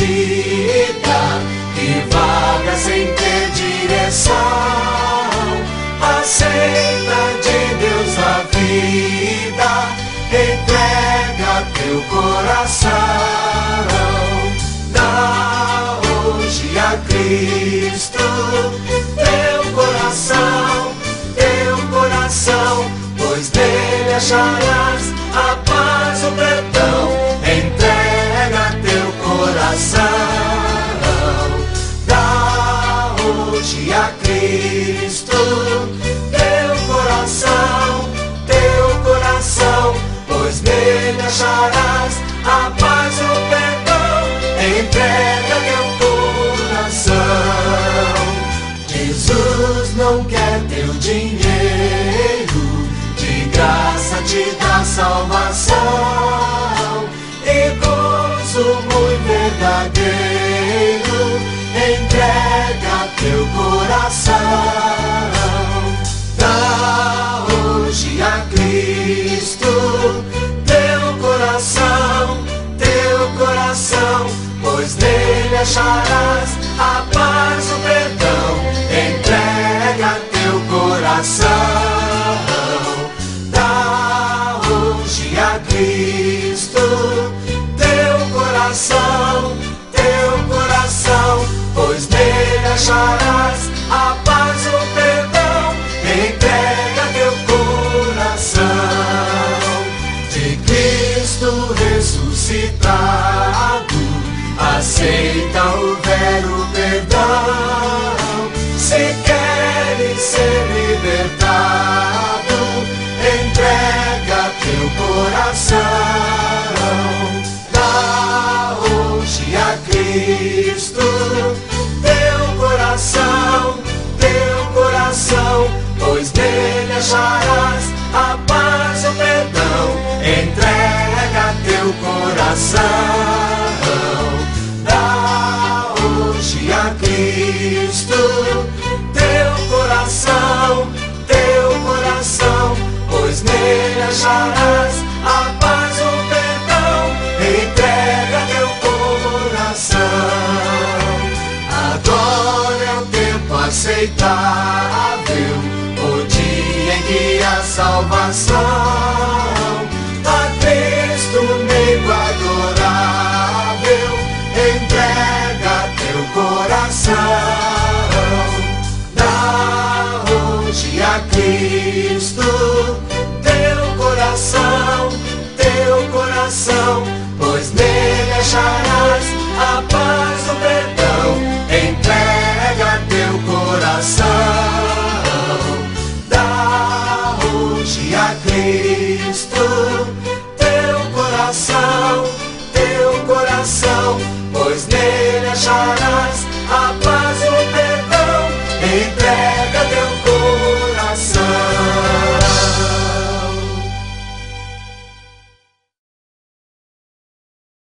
perdida, que vaga sem ter direção. Aceita de Deus a vida, entrega teu coração. Dá hoje a Cristo teu coração, pois nele acharás a paz, o perdão. Entrega teu coração. Dá hoje a Cristo teu coração, pois nele acharás a paz, o perdão. Entrega teu coração. Jesus não quer teu dinheiro, de graça te dá salvação e gozo muito verdadeiro. Entrega teu coração. Dá hoje a Cristo teu coração, pois nele acharás a paz, o perdão. Entrega teu coração. Dá hoje a Cristo teu coração, pois nele acharás a paz, o perdão. Entrega teu coração. De Cristo ressuscitado, aceita o vero perdão. Se queres ser libertado, entrega teu coração. Dá hoje a Cristo teu coração, pois nele acharás a paz, o perdão. Entrega teu coração. Dá hoje a Cristo teu coração, pois nele acharás a paz, o perdão. Entrega teu coração. Agora é o tempo aceitável, o dia em que a salvação a Cristo meio adorável. Entrega teu coração. Dá hoje a Cristo teu coração, pois nele acharás a paz, o perdão.